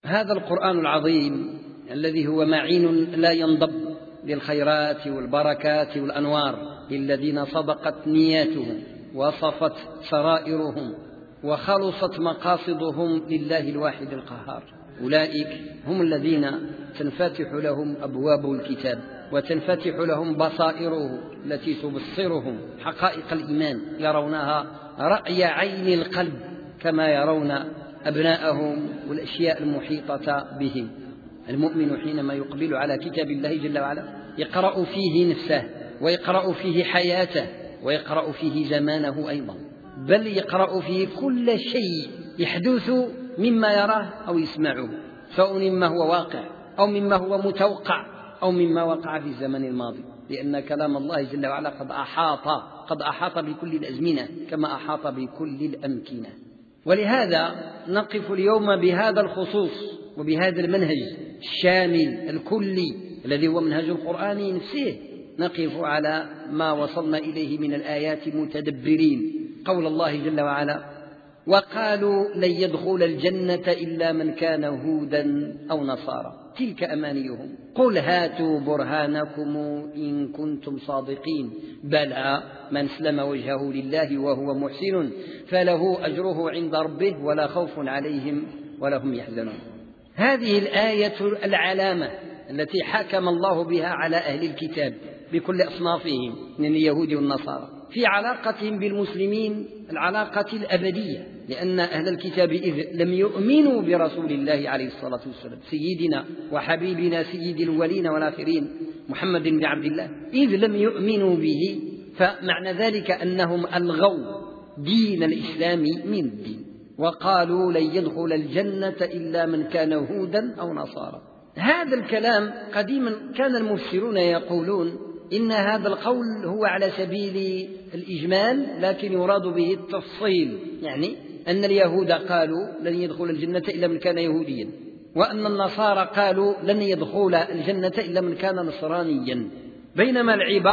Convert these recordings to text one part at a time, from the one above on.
هذا القرآن العظيم الذي هو معين لا ينضب للخيرات والبركات والأنوار للذين صدقت نياتهم وصفت سرائرهم وخلصت مقاصدهم لله الواحد القهار، أولئك هم الذين تنفتح لهم أبواب الكتاب وتنفتح لهم بصائره التي تبصرهم حقائق الإيمان، يرونها رأي عين القلب كما يرون أبناءهم والأشياء المحيطة بهم. المؤمن حينما يقبل على كتاب الله جل وعلا يقرأ فيه نفسه ويقرأ فيه حياته ويقرأ فيه زمانه أيضا، بل يقرأ فيه كل شيء يحدث مما يراه أو يسمعه، سواء مما هو واقع أو مما هو متوقع أو مما وقع في الزمن الماضي، لأن كلام الله جل وعلا قد أحاط بكل الأزمنة كما أحاط بكل الأمكنة. ولهذا نقف اليوم بهذا الخصوص وبهذا المنهج الشامل الكلي الذي هو منهج القرآن نفسه، نقف على ما وصلنا إليه من الآيات متدبرين قول الله جل وعلا: وقالوا لن يدخل الجنة إلا من كان هودا أو نصارى تلك أمانيهم قل هاتوا برهانكم إن كنتم صادقين بلى من اسلم وجهه لله وهو محسن فله أجره عند ربه ولا خوف عليهم ولا هم يحزنون. هذه الآية العلامة التي حكم الله بها على أهل الكتاب بكل أصنافهم من اليهود والنصارى في علاقتهم بالمسلمين العلاقة الأبدية، لأن أهل الكتاب إذ لم يؤمنوا برسول الله عليه الصلاة والسلام سيدنا وحبيبنا سيد الأولين والآخرين محمد بن عبد الله، إذ لم يؤمنوا به فمعنى ذلك أنهم ألغوا دين الإسلام من الدين، وقالوا لن يدخل الجنة إلا من كان هودا أو نصارى. هذا الكلام قديما كان المفسرون يقولون إن هذا القول هو على سبيل الإجمال لكن يراد به التفصيل، يعني أن اليهود قالوا لن يدخل الجنة إلا من كان يهوديا، وأن النصارى قالوا لن يدخل الجنة إلا من كان نصرانيا، بينما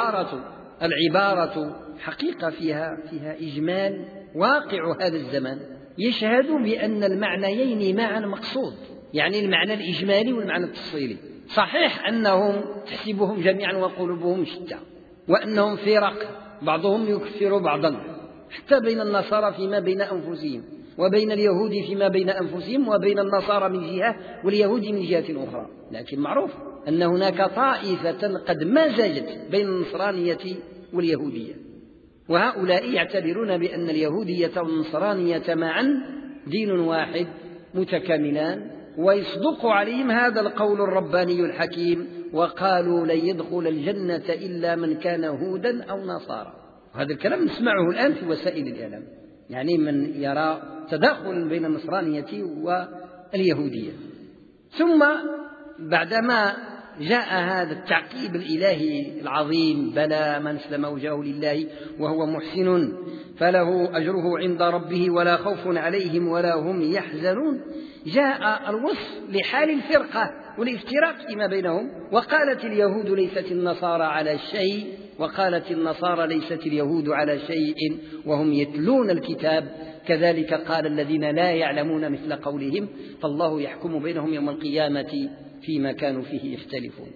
العبارة حقيقة فيها إجمال واقع هذا الزمان يشهد بأن المعنيين معا مقصود، يعني المعنى الإجمالي والمعنى التفصيلي. صحيح أنهم تحسبهم جميعا وقلوبهم شتى، وأنهم فرق بعضهم يكفر بعضا حتى بين النصارى فيما بين أنفسهم، وبين اليهود فيما بين أنفسهم، وبين النصارى من جهة واليهود من جهة أخرى، لكن معروف أن هناك طائفة قد مزجت بين النصرانية واليهودية، وهؤلاء يعتبرون بأن اليهودية والنصرانية معا دين واحد متكاملان، ويصدق عليهم هذا القول الرباني الحكيم: وقالوا لن يدخل الجنة إلا من كان هودا أو نصارى. هذا الكلام نسمعه الآن في وسائل الإعلام، يعني من يرى تداخل بين النصرانية واليهودية. ثم بعدما جاء هذا التعقيب الإلهي العظيم: بلى من اسلم وجهه لله وهو محسن فله أجره عند ربه ولا خوف عليهم ولا هم يحزنون، جاء الوصف لحال الفرقة والافتراق فيما بينهم: وقالت اليهود ليست النصارى على شيء وقالت النصارى ليست اليهود على شيء وهم يتلون الكتاب كذلك قال الذين لا يعلمون مثل قولهم فالله يحكم بينهم يوم القيامة فيما كانوا فيه يختلفون.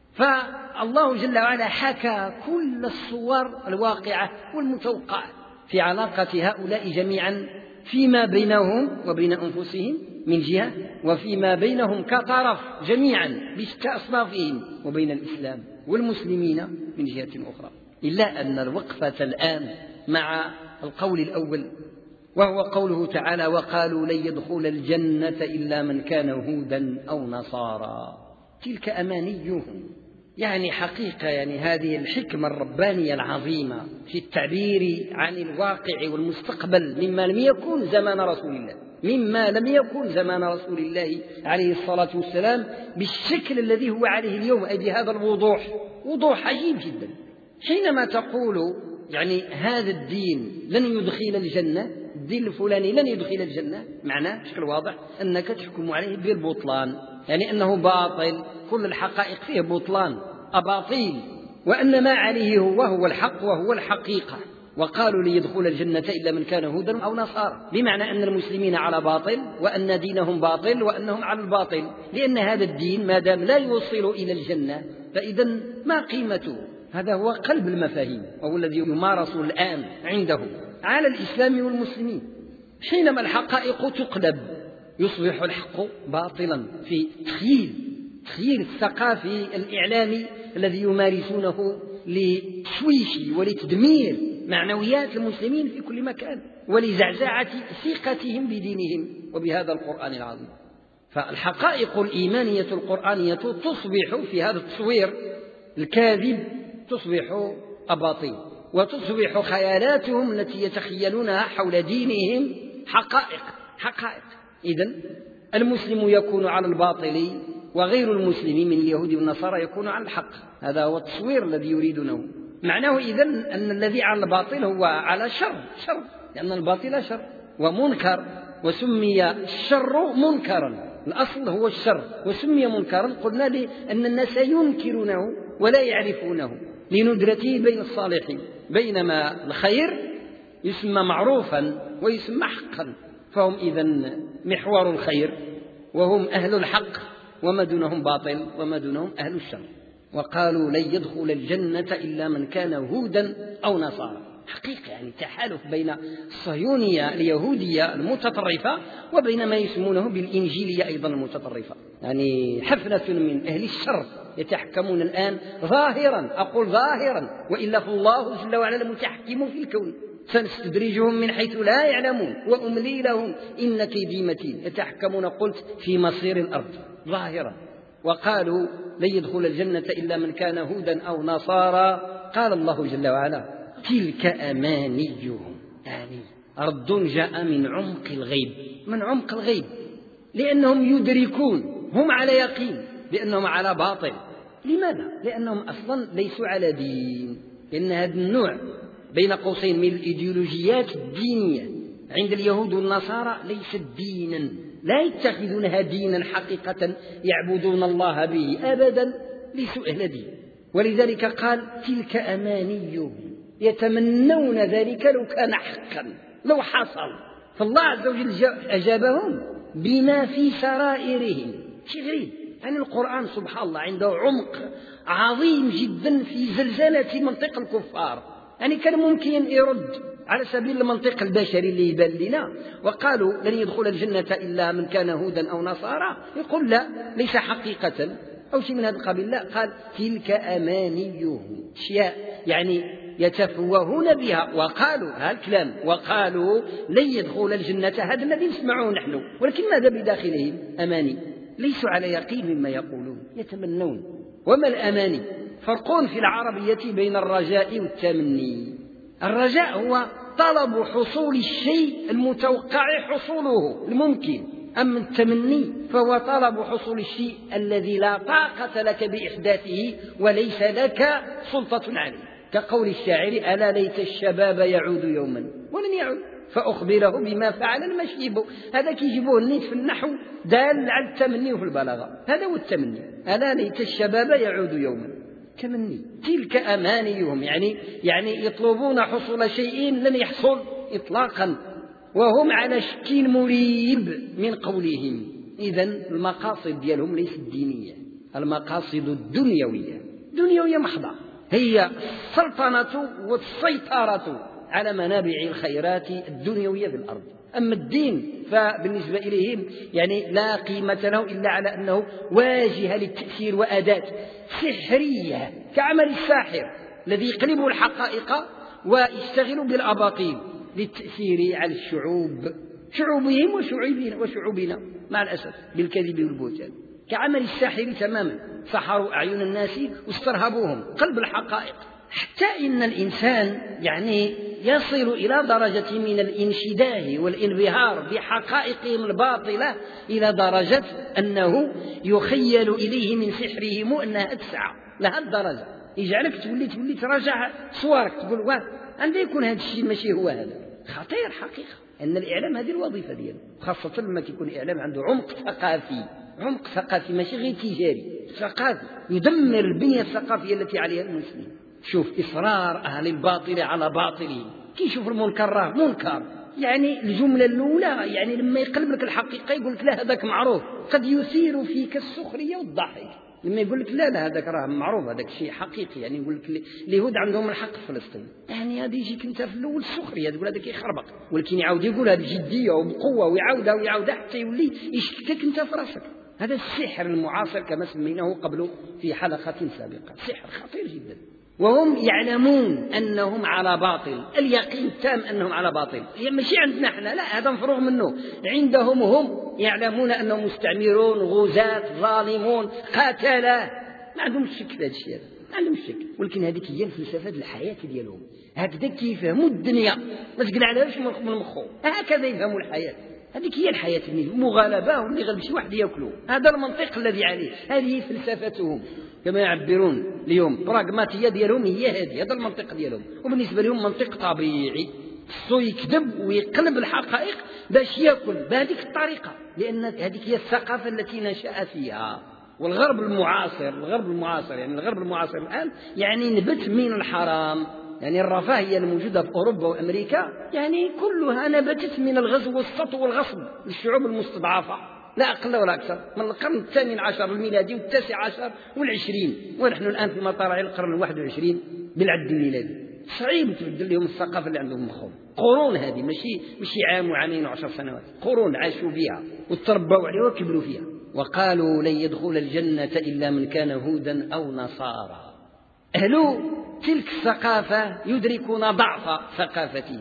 فالله جل وعلا حكى كل الصور الواقعة والمتوقعة في علاقة هؤلاء جميعا فيما بينهم وبين أنفسهم من جهة، وفيما بينهم كطرف جميعا بشتى أصنافهم وبين الإسلام والمسلمين من جهة أخرى. إلا أن الوقفة الآن مع القول الأول، وهو قوله تعالى: وقالوا لن يدخل الجنة إلا من كان هودا أو نصارى تلك أمانيهم. يعني حقيقة يعني هذه الحكمة الربانية العظيمة في التعبير عن الواقع والمستقبل مما لم يكن زمان رسول الله عليه الصلاة والسلام بالشكل الذي هو عليه اليوم، أي بهذا الوضوح، وضوح عجيب جدا. حينما تقول يعني هذا الدين لن يدخل الجنة، الدين الفلاني لن يدخل الجنة، معناه بشكل واضح أنك تحكم عليه بالبطلان، يعني أنه باطل، كل الحقائق فيه بطلان، أباطيل، وأن ما عليه هو الحق وهو الحقيقة. وقالوا ليدخل الجنة إلا من كان هودا أو نصارى، بمعنى أن المسلمين على باطل وأن دينهم باطل وأنهم على الباطل، لأن هذا الدين ما دام لا يوصل إلى الجنة فإذا ما قيمته. هذا هو قلب المفاهيم، وهو الذي يمارس الآن عندهم على الإسلام والمسلمين. حينما الحقائق تقلب يصبح الحق باطلا في تخييل الثقافي الإعلامي الذي يمارسونه لتشويش ولتدمير معنويات المسلمين في كل مكان ولزعزعة ثقتهم بدينهم وبهذا القرآن العظيم. فالحقائق الإيمانية القرآنية تصبح في هذا التصوير الكاذب تصبح أباطيل، وتصبح خيالاتهم التي يتخيلونها حول دينهم حقائق. إذن المسلم يكون على الباطل وغير المسلم من اليهود والنصارى يكون على الحق. هذا هو التصوير الذي يريدونه. معناه إذن أن الذي على الباطل هو على شر، لأن الباطل شر ومنكر، وسمي الشر منكرا، الأصل هو الشر وسمي منكرا. قلنا لأن الناس ينكرونه ولا يعرفونه لندرته بين الصالحين، بينما الخير يسمى معروفا ويسمى حقا، فهم إذن محور الخير وهم أهل الحق، وما دونهم باطل وما دونهم أهل الشر. وقالوا لن يدخل الجنة إلا من كان هودا أو نصارى. حقيقة يعني تحالف بين الصهيونية اليهودية المتطرفة وبين ما يسمونه بالإنجيلية أيضا المتطرفة، يعني حفنة من أهل الشر يتحكمون الآن ظاهرا، أقول ظاهرا، وإلا فالله جل وعلا المتحكم في الكون. سنستدرجهم من حيث لا يعلمون وأملي لهم إن كيدي متين. يتحكمون قلت في مصير الأرض ظاهرا. وقالوا لن يدخل الجنة إلا من كان هودا أو نصارى. قال الله جل وعلا تلك أمانيهم، يعني رد جاء من عمق الغيب، لأنهم يدركون، هم على يقين بأنهم على باطل. لماذا؟ لأنهم أصلا ليسوا على دين، لأن هذا النوع بين قوسين من الإيديولوجيات الدينية عند اليهود والنصارى ليست دينا، لا يتخذونها دينا حقيقة يعبدون الله به أبدا، ليسوا أهل دين. ولذلك قال تلك أمانيهم، يتمنون ذلك لو كان حقا، لو حصل. فالله عز وجل أجابهم بما في سرائرهم. شيء غريب، يعني القرآن سبحان الله عنده عمق عظيم جدا في زلزلة منطق الكفار. يعني كان ممكن يرد على سبيل المنطق البشري اللي يبان لنا، وقالوا لن يدخل الجنة إلا من كان هودا أو نصارى، يقول لا، ليس حقيقة أو شيء من هذا القبيل، لا، قال تلك أمانيهم، أشياء يعني يتفوهون بها. وقالوا هذا الكلام، وقالوا لن يدخل الجنة، هذا الذي نسمعه نحن، ولكن ماذا بداخلهم؟ أماني، ليسوا على يقين مما يقولون، يتمنون. وما الأماني؟ فرق في العربية بين الرجاء والتمني. الرجاء هو طلب حصول الشيء المتوقع حصوله الممكن، أما التمني فهو طلب حصول الشيء الذي لا طاقة لك بإحداثه وليس لك سلطة عليه، كقول الشاعر ألا ليت الشباب يعود يوما ولن يعود فأخبره بما فعل المشيب. هذا كيجيبوه النيت في النحو دال على التمني وفي البلاغة، هذا هو التمني، ألا ليت الشباب يعود يوما، تمني. تلك أمانيهم، يعني يطلبون حصول شيء لن يحصل إطلاقا، وهم على شك مريب من قولهم. إذن المقاصد ديالهم ليست دينية، المقاصد الدنيوية محضة، هي السلطنة والسيطرة على منابع الخيرات الدنيوية في الأرض. أما الدين فبالنسبة إليهم يعني لا قيمة له إلا على أنه واجهة للتأثير وأداة سحرية كعمل الساحر الذي يقلب الحقائق ويشتغل بالأباطيل للتأثير على الشعوب، شعوبهم وشعوبنا مع الأسف بالكذب والبهتان، كعمل الساحر تماما. سحروا أعين الناس واسترهبوهم قلب الحقائق، حتى إن الإنسان يعني يصل إلى درجة من الانشداه والانبهار بحقائقهم الباطلة إلى درجة أنه يخيل إليه من سحرهم أنها تسعى لهذه الدرجة، يجعلك تولي تراجع صورك، تقول واه عندما يكون هذا الشيء ماشي هو هذا. خطير حقيقة أن الإعلام هذه الوظيفة دياله، خاصة لما يكون الإعلام عنده عمق ثقافي ماشي غير تجاري، ثقافي يدمر البنية الثقافية التي عليها المسلمين. شوف إصرار أهل الباطل على باطلهم، كي يشوف المنكر راه منكر. يعني الجملة الأولى يعني لما يقلب لك الحقيقة يقول لك لا هذاك معروف، قد يثير فيك السخرية والضحك. لما يقول لك لا هذاك راه معروف، هذاك شيء حقيقي. يعني يقول لك اليهود عندهم الحق في فلسطين، يعني هذه يجيك انت في الاول السخريه تقول هذاك يخربق، ولكن يعاود يقولها بجديه وبقوه ويعاودها حتى يولي يشككك انت في راسك. هذا السحر المعاصر كما سميناه قبل في حلقه سابقه، سحر خطير جدا. وهم يعلمون أنهم على باطل، اليقين التام أنهم على باطل. ماشي عندنا احنا، لا، هذا مفروغ منه. عندهم هم يعلمون أنهم مستعمرون، غزاة، ظالمون، قتلة، ما عندهم شك في هذا الشيء، هذا ما عندهم شك. ولكن هذيك هي الفلسفة الحياة ديالهم، هكذا كيفهموا الدنيا، ما تقلعلهاش من مخهم، هكذا يفهموا الحياة. هذيك هي الحياة، مغالبة واللي غير شي واحد يأكلوا. هذا المنطق الذي عليه، هذه فلسفتهم كما يعبرون اليوم. براغماتية ديالهم هي هذه، هذا المنطق ديالهم. وبالنسبة لهم منطق طبيعي، خصو يكذب ويقلب الحقائق باش يأكل بهذيك الطريقة، لأن هذيك هي الثقافة التي نشأ فيها. والغرب المعاصر، يعني الغرب المعاصر الآن يعني نبت من الحرام، يعني الرفاهية الموجودة في أوروبا وأمريكا يعني كلها نبتت من الغزو والسطو والغصب للشعوب المستضعفة، لا أقل ولا أكثر، من القرن الثامن عشر الميلادي والتاسع عشر والعشرين، ونحن الآن في مطالع القرن الواحد والعشرين بالعد الميلادي. صعيب تبدل لهم الثقافة اللي عندهم مخهم. قرون هذه ماشي عام وعامين وعشر سنوات، قرون عاشوا بها وتربوا عليها وكبروا فيها. وقالوا لن يدخل الجنة إلا من كان هودا أو نصارى. أهل تلك الثقافة يدركون ضعف ثقافتهم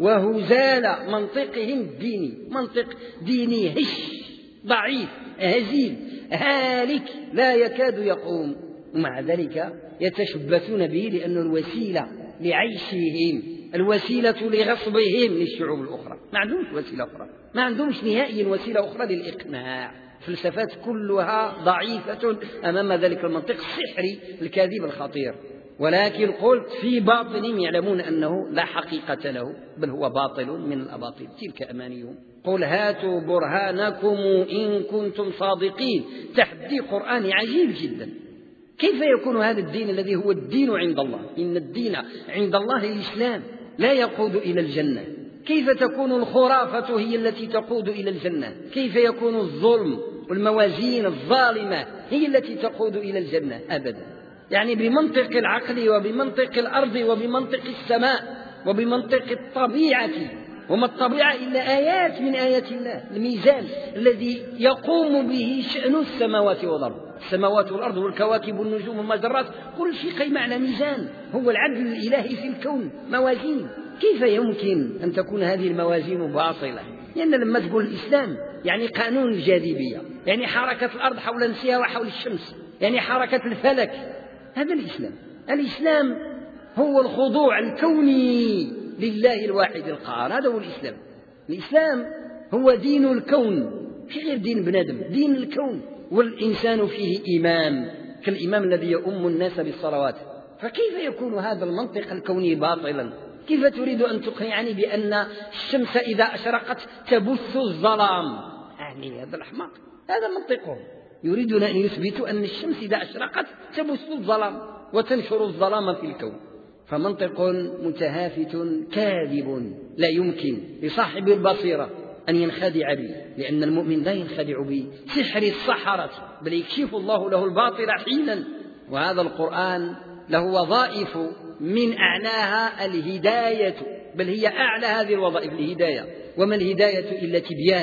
وهزال منطقهم الديني، منطق ديني هش ضعيف هزيل هالك لا يكاد يقوم، ومع ذلك يتشبثون به لأنه الوسيلة لعيشهم، الوسيلة لغصبهم للشعوب الأخرى. ما عندهمش وسيلة أخرى، ما عندهمش نهائيا وسيلة أخرى للإقناع. فلسفات كلها ضعيفة أمام ذلك المنطق السحري الكاذب الخطير. ولكن قلت في باطنهم يعلمون أنه لا حقيقة له، بل هو باطل من الأباطيل، تلك أمانيهم. قل هاتوا برهانكم إن كنتم صادقين. تحدي قرآني عجيب جدا. كيف يكون هذا الدين الذي هو الدين عند الله؟ إن الدين عند الله الإسلام لا يقود إلى الجنة. كيف تكون الخرافة هي التي تقود إلى الجنة؟ كيف يكون الظلم والموازين الظالمة هي التي تقود إلى الجنة؟ أبدا. يعني بمنطق العقل وبمنطق الأرض وبمنطق السماء وبمنطق الطبيعة. وما الطبيعة إلا آيات من آيات الله، الميزان الذي يقوم به شأن السماوات والأرض، السماوات والأرض والكواكب والنجوم والمجرات، كل شيء قيم على ميزان، هو العدل الإلهي في الكون، موازين. كيف يمكن أن تكون هذه الموازين باطلة؟ لأن لما تقول الإسلام يعني قانون الجاذبية، يعني حركة الأرض حول نفسها وحول الشمس، يعني حركة الفلك، هذا الإسلام. الإسلام هو الخضوع الكوني لله الواحد القهار، هذا هو الإسلام. الإسلام هو دين الكون، في غير دين بنادم، دين الكون. والإنسان فيه إمام كالإمام الذي يؤم الناس بالصلوات. فكيف يكون هذا المنطق الكوني باطلا؟ كيف تريد أن تقنعني بأن الشمس إذا أشرقت تبث الظلام؟ يعني هذا الأحمق، هذا منطقهم. يريدون أن يثبتوا أن الشمس إذا أشرقت تبث الظلام وتنشر الظلام في الكون. فمنطق متهافت كاذب لا يمكن لصاحب البصيرة أن ينخدع به، لأن المؤمن لا ينخدع بسحر السحرة، بل يكشف الله له الباطل حينا. وهذا القرآن له وظائف من أعلاها الهداية، بل هي أعلى هذه الوظائف الهداية. وما الهداية إلا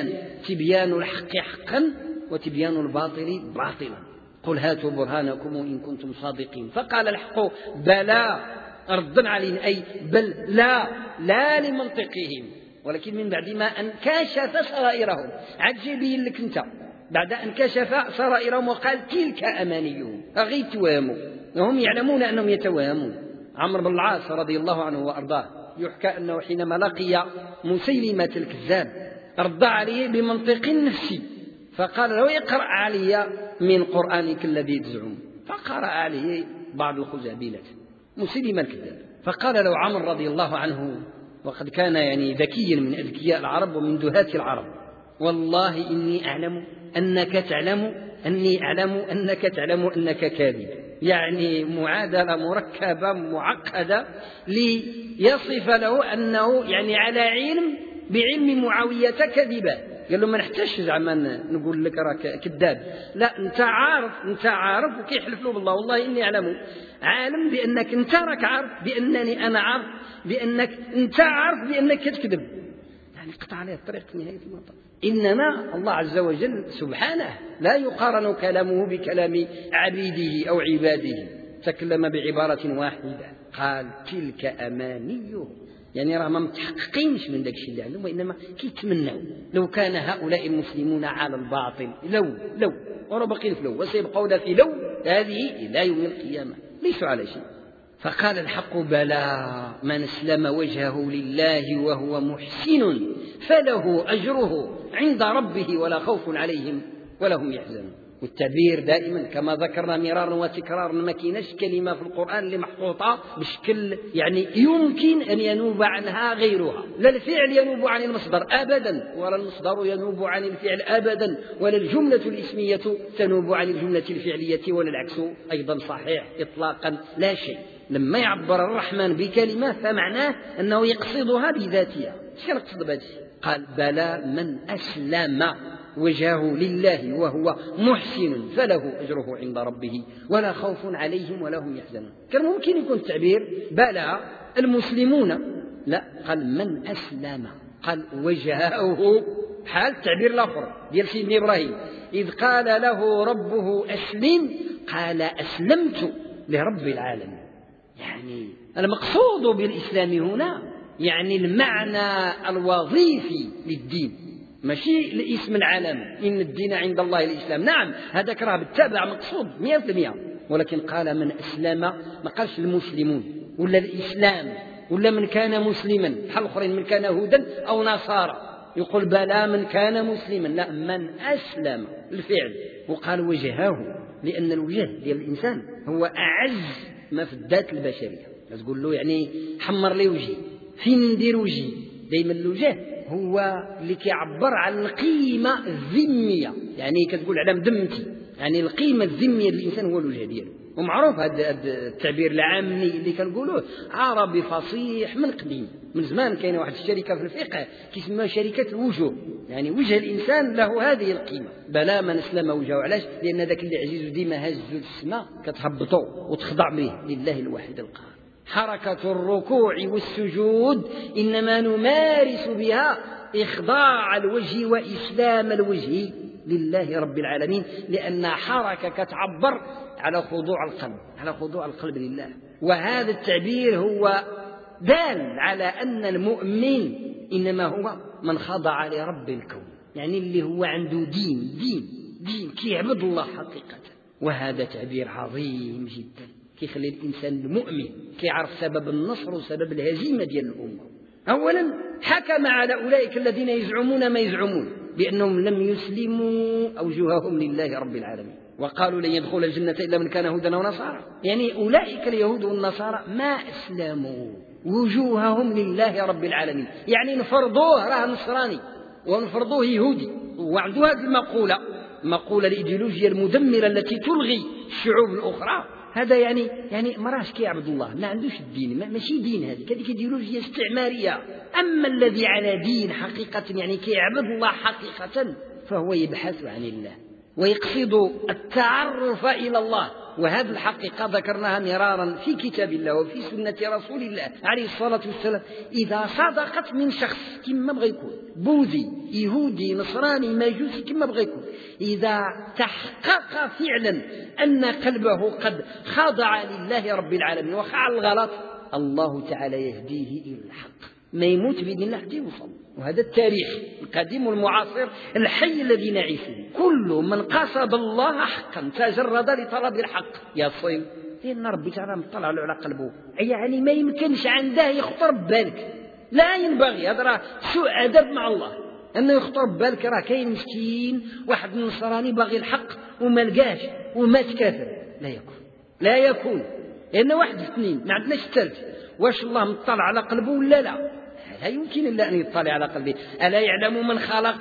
تبيان الحق حقا وتبيان الباطل باطلا. قل هاتوا برهانكم إن كنتم صادقين. فقال الحق بلى، ردا علينا، أي بل لا لمنطقهم، ولكن من بعد ما أن كشف سرائرهم. عجيبين لك أنت بعد أن كشف سرائرهم وقال تلك أمانيهم، أغي تواموا، وهم يعلمون أنهم يتوامون. عمرو بن العاص رضي الله عنه وأرضاه يحكى أنه حينما لقي مسيلمة الكذاب رد عليه بمنطق نفسي، فقال له اقرأ علي من قرآنك الذي تزعم. فقرأ عليه بعض الخزابيلات مسيلمة الكذاب. فقال له عمرو رضي الله عنه، وقد كان يعني ذكيا من أذكياء العرب ومن دهاة العرب، والله إني أعلم أنك تعلم أني أعلم أنك تعلم أنك كاذب، يعني معادلة مركبة معقدة ليصف له أنه يعني على علم بعلم معاوية كذبا. قال له ما نحتاجش زعما نقول لك راك كذاب، لا أنت عارف وكيحلف له بالله والله إني أعلم، عالم بأنك أنت راك عارف بأنني أنا عارف بأنك أنت عارف بأنك تكذب. يعني قطع عليه الطريق في نهاية المطاف. إنما الله عز وجل سبحانه لا يقارن كلامه بكلام عبيده أو عباده، تكلم بعبارة واحدة قال تلك أمانيه، يعني راه ما متحققينش من داك الشيء اللي عندهم، وإنما كيتمنوا لو كان هؤلاء المسلمون على الباطل لو وراه باقيين في لو وسيبقون في لو هذه إلى يوم القيامة ليسوا على شيء. فقال الحق بلى من اسلم وجهه لله وهو محسن فله أجره عند ربه ولا خوف عليهم ولا هم يحزنون. والتعبير دائما كما ذكرنا مرارا وتكرارا ما كايناش كلمة في القرآن اللي محطوطة بشكل يعني يمكن أن ينوب عنها غيرها، لا الفعل ينوب عن المصدر أبدا ولا المصدر ينوب عن الفعل أبدا ولا الجملة الاسمية تنوب عن الجملة الفعلية ولا العكس أيضا صحيح إطلاقا لا شيء. لما يعبر الرحمن بكلمة فمعناه أنه يقصدها بذاتها. ايش يقصد بهذا؟ قال بلى من أسلم وجهه لله وهو محسن فله أجره عند ربه ولا خوف عليهم ولا هم يحزنون. كان ممكن يكون التعبير بلى المسلمون، لا قال من أسلم، قال وجهه حال تعبير الآخر ديال سيدنا إبراهيم إذ قال له ربه أسلم قال أسلمت لرب العالمين. يعني المقصود بالإسلام هنا يعني المعنى الوظيفي للدين، ماشي الاسم العالم إن الدين عند الله الإسلام. نعم هذا كراه بالتابع مقصود 100%، ولكن قال من أسلم، ما قالش المسلمون ولا الإسلام ولا من كان مسلما بحال الآخرين من كان هودا أو نصارى يقول بلى من كان مسلما، لا من أسلم الفعل. وقال وجهه لأن الوجه ديال الإنسان هو أعز ما في الذات البشرية. تقول له يعني حمر لي وجهي، فين ندير وجهي؟ دائما الوجه هو اللي كيعبر عن القيمة الذمية، يعني كتقول على مدمتي، يعني القيمة الذمية للإنسان هو الوجه ديالو. ومعروف هذا التعبير العامي اللي كنقولوه عربي فصيح من قديم، من زمان كاينه واحد الشركة في الفقه كيسموها شركة الوجوه، يعني وجه الإنسان له هذه القيمة. بلا من اسلم وجهه، علاش؟ لأن ذاك اللي عزيز ديما هز السماء كتهبطوا وتخضع به لله الواحد القهار. حركة الركوع والسجود إنما نمارس بها إخضاع الوجه وإسلام الوجه لله رب العالمين، لأن حركة كتعبر على خضوع القلب لله. وهذا التعبير هو دال على أن المؤمن إنما هو من خضع لرب الكون، يعني اللي هو عنده دين كيعبد الله حقيقة. وهذا تعبير عظيم جدا كيخلي الإنسان المؤمن كيعرف سبب النصر وسبب الهزيمة ديال الأمة. أولا حكم على أولئك الذين يزعمون ما يزعمون بأنهم لم يسلموا أوجههم لله رب العالمين، وقالوا لن يدخل الجنة إلا من كان هودا ونصارى. يعني أولئك اليهود والنصارى ما أسلموا وجوههم لله رب العالمين، يعني نفرضوه راه نصراني ونفرضوه يهودي، وعنده هذه المقولة الإيديولوجية المدمرة التي تلغي الشعوب الأخرى. هذا يعني مراش كيعبد الله، ما عندوش الدين، ماشي دين، هذه ايديولوجيا استعمارية. أما الذي على دين حقيقة يعني كيعبد الله حقيقة فهو يبحث عن الله ويقصد التعرف إلى الله. وهذه الحقيقة ذكرناها مرارا في كتاب الله وفي سنة رسول الله عليه الصلاة والسلام. إذا صدقت من شخص كما بغى يكون، بوذي يهودي نصراني مجوسي كما بغى يكون، إذا تحقق فعلا أن قلبه قد خضع لله رب العالمين وخضع الغلط، الله تعالى يهديه إلى الحق، ما يموت بإذن الله حتى يوصل. وهذا التاريخ القديم والمعاصر الحي الذي نعيش فيه. كل من قصد الله حقا تجرد لطلب الحق يصل، لأن ربي تعالى مطلع له على قلبه، يعني ما يمكنش عنده يخطر ببالك، لا ينبغي. هذا راه سوء أدب مع الله أنه يخطر ببالك راه كاين مسكين واحد نصراني باغي الحق وما لقاش ومات كافر. لا يكون لأن واحد اثنين ما عندناش الثالث. واش الله مطلع على قلبه ولا لا؟ لا يمكن إلا أن يطلع على قلبه. ألا يعلم من خلق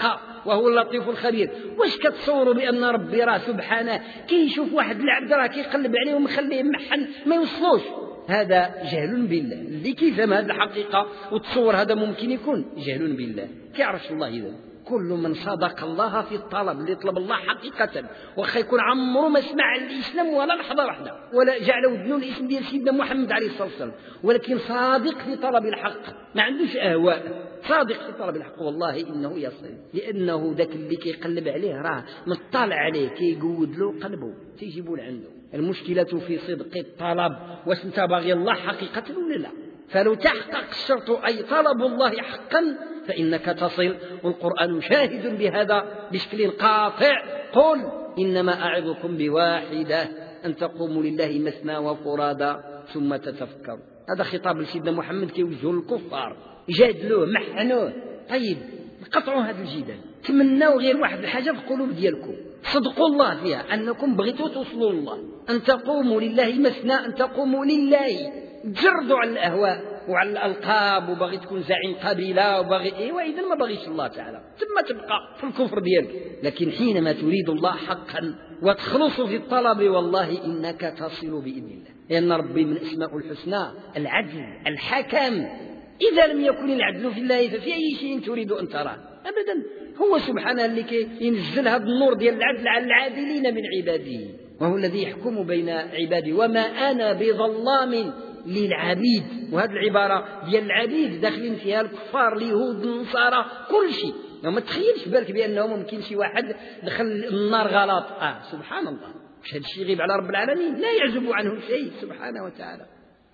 وهو اللطيف الخبير. واش كتصوروا بأن ربي راه سبحانه كيشوف واحد العبد راه كيقلب عليه ومخليه محن ما يوصلوش؟ هذا جهل بالله. اللي كيفهم هذه الحقيقة وتصور هذا ممكن يكون جهل بالله، كيعرفش الله. إذا كل من صدق الله في الطلب، اللي يطلب الله حقيقة، وخا يكون عمره ما سمع الإسلام ولا لحظة واحدة، ولا جعل ودنه الاسم ديال سيدنا محمد عليه الصلاة والسلام، ولكن صادق في طلب الحق، ما عندوش أهواء، صادق في طلب الحق، والله إنه يصل. لأنه ذاك اللي كيقلب عليه راه مطلع عليه، كيقود له قلبه، تيجيبوا لعنده. المشكلة في صدق الطلب، واش انت باغي الله حقيقة ولا لا؟ فلو تحقق الشرط أي طلب الله حقا فإنك تصل، والقرآن شاهد بهذا بشكل قاطع. قل إنما أعظكم بواحدة أن تقوموا لله مثنى وفرادى ثم تتفكروا. هذا خطاب لسيدنا محمد كيوجهه للكفار، جادلوه محنوه. طيب قطعوا هذا الجدال، تمنوا غير واحد الحاجة في القلوب ديالكم، صدقوا الله فيها أنكم بغيتوا توصلوا لله، أن تقوموا لله مثنى، أن تقوموا لله، تجردوا على الأهواء وعلى الألقاب، وبغي تكون زعيم قبيلة وبغي وإذا ما بغيش الله تعالى ثم تبقى في الكفر ديالك. لكن حينما تريد الله حقا وتخلص في الطلب، والله إنك تصل بإذن الله، لأن ربي من أسماء الحسنى العدل الحكم. إذا لم يكن العدل في الله ففي أي شيء تريد أن تراه؟ أبدا. هو سبحانه اللي ينزل هذا النور ديال العدل على العادلين من عباده، وهو الذي يحكم بين عباده. وما أنا بظلام للعبيد. وهذه العبارة ديال العبيد داخلين فيها الكفار، اليهود، النصارى، كل شيء. ما تخيلش بالك بأنه ممكن شي واحد دخل النار غلط. سبحان الله، مش هذا الشيء غيب على رب العالمين، لا يعزب عنه شيء سبحانه وتعالى.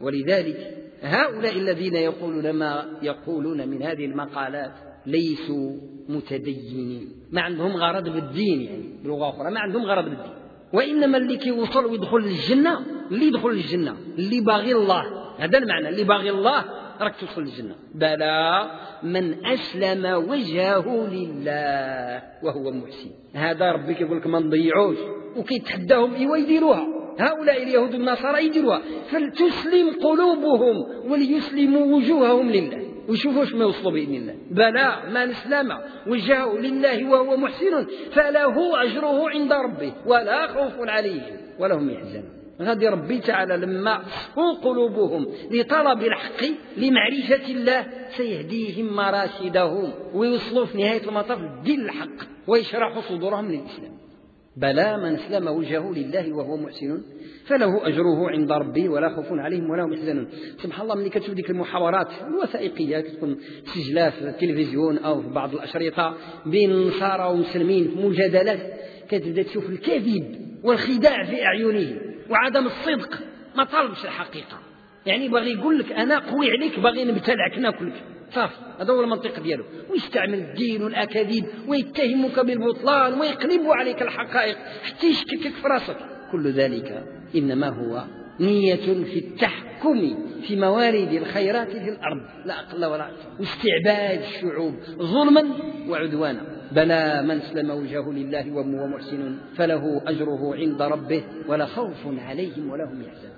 ولذلك هؤلاء الذين يقولون ما يقولون من هذه المقالات ليسوا متدينين، ما عندهم غرض بالدين، يعني بلغة أخرى ما عندهم غرض بالدين. وإنما اللي كيوصل ويدخل للجنة، اللي يدخل للجنة اللي باغي الله، هذا المعنى، اللي باغي الله راك تدخل للجنة. بلى من أسلم وجهه لله وهو محسن. هذا ربي كيقول لك ما نضيعوش، وكيتحداهم إيوا يديروها. هؤلاء اليهود والنصارى يديروها، فلتسلم قلوبهم وليسلموا وجوههم لله، ويشوفوا ما يوصلوا بإذن الله. بلى من أسلم وجهه لله وهو محسن فله أجره عند ربه ولا خوف عليهم ولا هم يحزنون. غادي ربي تعالى لما تصفو قلوبهم لطلب الحق لمعرفة الله سيهديهم مراشدهم، ويوصلوا في نهاية المطاف لدين الحق ويشرحوا صدورهم للإسلام. بلى من أسلم وجهه لله وهو محسن فله أجره عند ربه ولا خوف عليهم ولا هم يحزنون. سبحان الله، ملي كتشوف ديك المحاورات الوثائقية كتكون سجلها في التلفزيون أو في بعض الأشرطة بين النصارى ومسلمين في مجادلات، كتبدا تشوف الكذب والخداع في أعينهم وعدم الصدق، ما طالبش الحقيقة، يعني باغي يقول لك أنا قوي عليك، باغي نبتلعك ناكلك، صافي. هذا هو المنطق ديالو، ويستعمل الدين والأكاذيب ويتهمك بالبطلان ويقلب عليك الحقائق حتى يشككك في راسك. كل ذلك إنما هو نية في التحكم في موارد الخيرات في الأرض لا أقل ولا أكثر، واستعباد الشعوب ظلما وعدوانا. بلى من اسلم وجهه لله وهو محسن فله أجره عند ربه ولا خوف عليهم ولا هم يحزنون.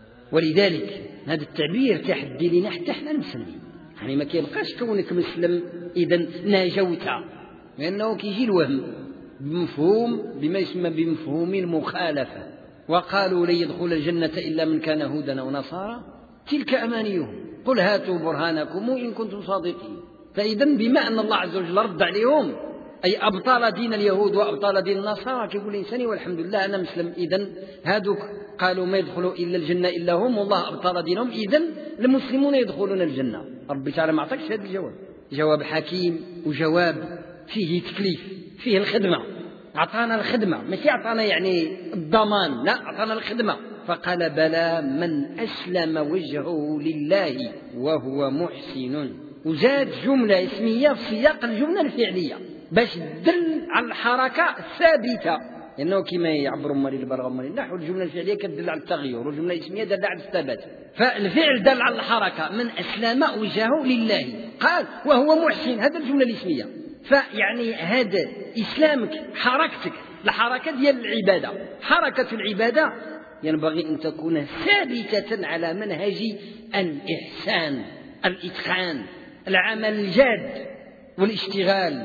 ولذلك هذا التعبير تحدي لنا حتى احنا المسلمين، يعني ما كيبقاش كونك مسلم إذا ناجوت، لأنه كيجي الوهم بمفهوم بما يسمى بمفهوم المخالفة. وقالوا لن يدخل الجنة إلا من كان هودا أو نصارى تلك أمانيهم قل هاتوا برهانكم إن كنتم صادقين. فإذا بما أن الله عز وجل رد عليهم أي أبطال دين اليهود وأبطال دين النصارى، كيقول الإنسان والحمد لله أنا مسلم. إذن هادوك قالوا ما يدخلوا إلا الجنة إلا هم، والله أبطال دينهم، إذن المسلمون يدخلون الجنة. ربي تعالى ما عطاكش هذا الجواب، جواب حكيم وجواب فيه تكليف، فيه الخدمة. أعطانا الخدمة، ماشي أعطانا يعني الضمان، لا، أعطانا الخدمة. فقال بلى من أسلم وجهه لله وهو محسن، وزاد جملة اسمية في سياق الجملة الفعلية باش تدل على الحركة الثابتة، لأنه كما يعبر مالي البلاغة ومالي النحو الجملة الفعلية كتدل على التغير، والجملة الاسمية دل على الثبات. فالفعل دل على الحركة، من أسلم وجهه لله قال وهو محسن، هذا الجملة الاسمية. فيعني هذا إسلامك، حركتك، الحركة ديال العبادة، حركة العبادة ينبغي أن تكون ثابتة على منهج الإحسان، الإتقان، العمل الجاد والاشتغال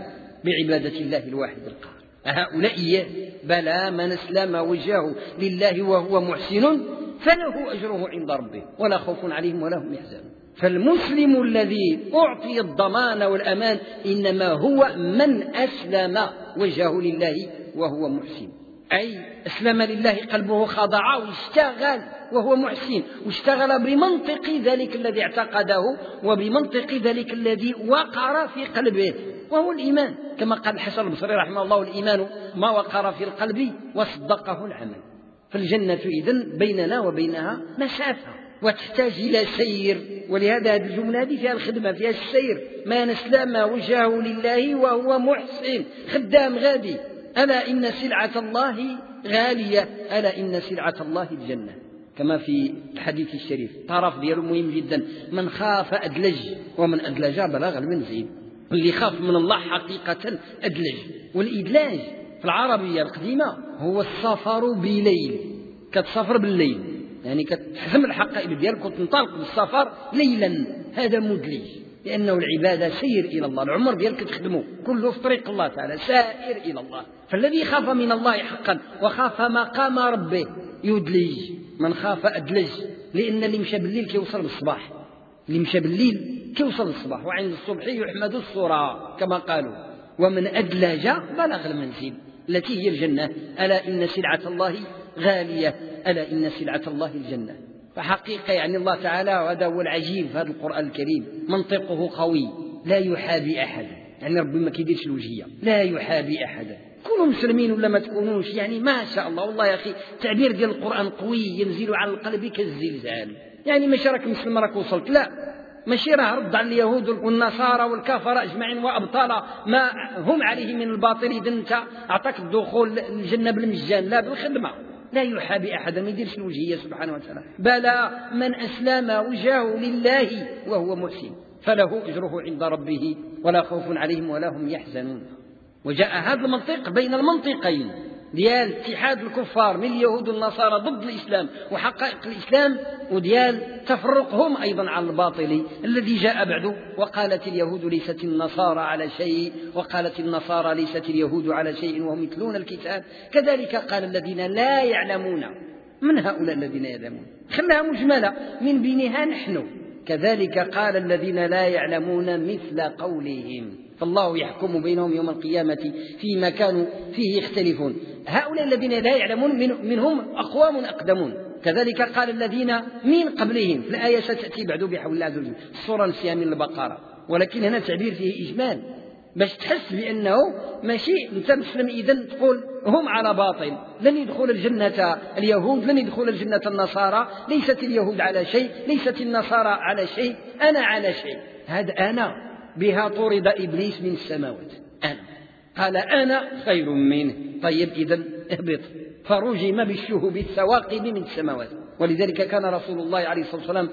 بعبادة الله الواحد القهار. هؤلاء بلى من أسلم وجهه لله وهو محسن فله أجره عند ربه ولا خوف عليهم ولا هم يحزنون. فالمسلم الذي أعطي الضمان والأمان إنما هو من أسلم وجهه لله وهو محسن، أي أسلم لله، قلبه خضع واشتغل وهو محسن، واشتغل بمنطق ذلك الذي اعتقده وبمنطق ذلك الذي وقر في قلبه وهو الإيمان، كما قال الحسن البصري رحمه الله: الإيمان ما وقر في القلب وصدقه العمل. فالجنة إذن بيننا وبينها مسافة وتحتاج إلى سير، ولهذا هذه الجملة هذه فيها الخدمة، فيها السير. ما نسلم وجهه لله وهو محسن، خدام غادي. ألا إن سلعة الله غالية، ألا إن سلعة الله الجنة، كما في الحديث الشريف. طرف دياله مهم جدا: من خاف أدلج، ومن أدلج بلغ المنزل. اللي خاف من الله حقيقة أدلج. والإدلاج في العربية القديمة هو السفر بليل، كتسافر بالليل، يعني كتحزم الحقائب ديالك وتنطلق بالسفر ليلا، هذا مدلج، لأنه العبادة سير إلى الله، العمر ديالك تخدمه كله في طريق الله تعالى، سائر إلى الله. فالذي خاف من الله حقا وخاف مقام ربه يدلج. من خاف أدلج، لأن اللي مشى بالليل كيوصل بالصباح، اللي مشى بالليل كيوصل بالصباح، وعند الصبح يحمد الصورة كما قالوا. ومن أدلج بلغ المنزل التي هي الجنة. ألا إن سلعة الله غالية، ألا إن سلعة الله الجنة. فحقيقة يعني الله تعالى، وهذا هو العجيب في هذا القرآن الكريم، منطقه قوي لا يحابي أحد. يعني ربي ما كيديرش الوجهية، لا يحابي أحدا. كونوا مسلمين ولا ما تكونوش، يعني ما شاء الله. والله يا أخي التعبير ديال القرآن قوي، ينزل على القلب كالزلزال. يعني ماشي راك مسلم راك وصلت، لا، ماشي راه رد على اليهود والنصارى والكفر أجمعين وأبطال ما هم عليه من الباطل، إذا أنت أعطاك الدخول الجنة بالمجان، لا بالخدمة. لا يحابي أحدا، ما يديرش الوجهية سبحانه وتعالى. بلى من أسلم وجهه لله وهو محسن فله أجره عند ربه ولا خوف عليهم ولا هم يحزنون. وجاء هذا المنطق بين المنطقين ديال اتحاد الكفار من اليهود والنصارى ضد الإسلام وحقائق الإسلام، وديال تفرقهم أيضا على الباطل الذي جاء بعده. وقالت اليهود ليست النصارى على شيء، وقالت النصارى ليست اليهود على شيء وهم يتلون الكتاب. كذلك قال الذين لا يعلمون. من هؤلاء الذين يعلمون؟ خلها مجملة من بينها نحن. كذلك قال الذين لا يعلمون مثل قولهم، فالله يحكم بينهم يوم القيامة فيما كانوا فيه يختلفون. هؤلاء الذين لا يعلمون منهم أقوام أقدمون. كذلك قال الذين من قبلهم، في الآية ستأتي بعد بحول الله عز وجل، الصورة نسيها من البقرة، ولكن هنا تعبير فيه إجمال باش تحس بأنه ماشي أنت مسلم إذن تقول هم على باطل، لن يدخل الجنة اليهود، لن يدخل الجنة النصارى، ليست اليهود على شيء، ليست النصارى على شيء، أنا على شيء. هذا أنا بها طرد إبليس من السماوات، أنا قال أنا خير منه. طيب إذن اهبط، فرجم بالشهب الثواقب من السماوات. ولذلك كان رسول الله عليه الصلاة والسلام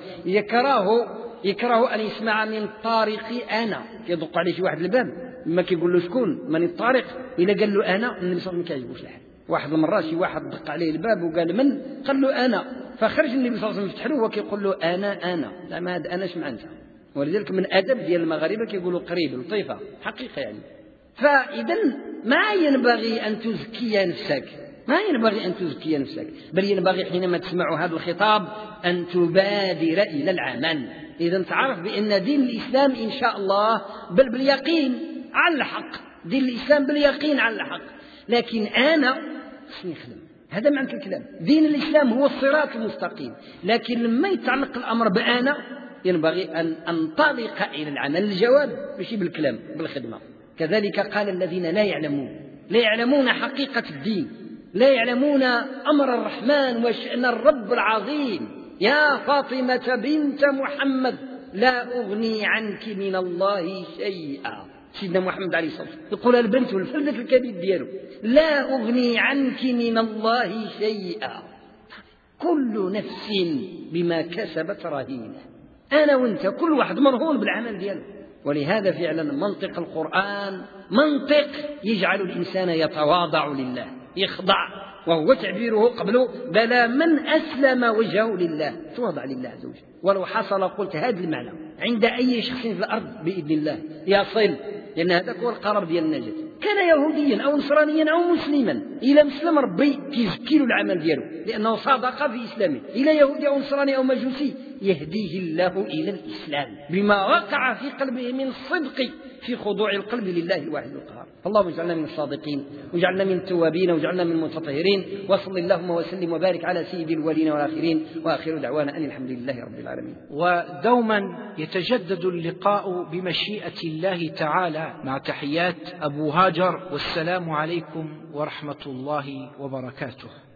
يكره أن يسمع من طارق أنا، يدق عليه شي واحد الباب ما كيقول له شكون من الطارق، إلا قال له أنا النبي صلى الله عليه وسلم ما كيعجبوش الحال. واحد المرة شي واحد دق عليه الباب وقال من؟ قال له أنا، فخرج النبي صلى الله عليه وسلم يفتح له وكيقول له أنا زعما هذا أنا شمع أنت. ولذلك من أدب ديال المغاربة كيقولوا قريب لطيفة حقيقة يعني. فإذا ما ينبغي أن تزكي نفسك، ما ينبغي أن تزكي نفسك، بل ينبغي حينما تسمع هذا الخطاب أن تبادر إلى العمل. إذا تعرف بأن دين الإسلام إن شاء الله بل باليقين على الحق، دين الإسلام باليقين على الحق. لكن أنا خصني نخدم، هذا معنى الكلام. دين الإسلام هو الصراط المستقيم، لكن لما يتعلق الأمر بأنا ينبغي أن أنطلق إلى العمل. الجواب ماشي بالكلام، بالخدمة. كذلك قال الذين لا يعلمون حقيقة الدين، لا يعلمون أمر الرحمن وشأن الرب العظيم. يا فاطمة بنت محمد لا أغني عنك من الله شيئا. سيدنا محمد عليه الصلاة والسلام يقول البنت والفردة الكبير دياله لا أغني عنك من الله شيئا، كل نفس بما كسبت رهينة. أنا وأنت كل واحد مرهون بالعمل دياله. ولهذا فعلا منطق القرآن منطق يجعل الإنسان يتواضع لله، يخضع، وهو تعبيره قبله بلى من أسلم وجهه لله، تواضع لله عز وجل. ولو حصل قلت هذا المعنى عند أي شخص في الأرض بإذن الله يصل لأن هذاك هو القرار ديال النجاة. كان يهوديا أو نصرانيا أو مسلما، إلى مسلم ربي كيزكي له العمل ديالو لأنه صادق في إسلامه. إلى يهودي أو نصراني أو مجوسي يهديه الله إلى الإسلام بما وقع في قلبه من الصدق في خضوع القلب لله الواحد القهار. اللهم اجعلنا من الصادقين، واجعلنا من التوابين، واجعلنا من المتطهرين. وصل اللهم وسلم وبارك على سيد الأولين والآخرين، وآخر دعوانا أن الحمد لله رب العالمين. ودوما يتجدد اللقاء بمشيئة الله تعالى، مع تحيات أبو هاجر، والسلام عليكم ورحمة الله وبركاته.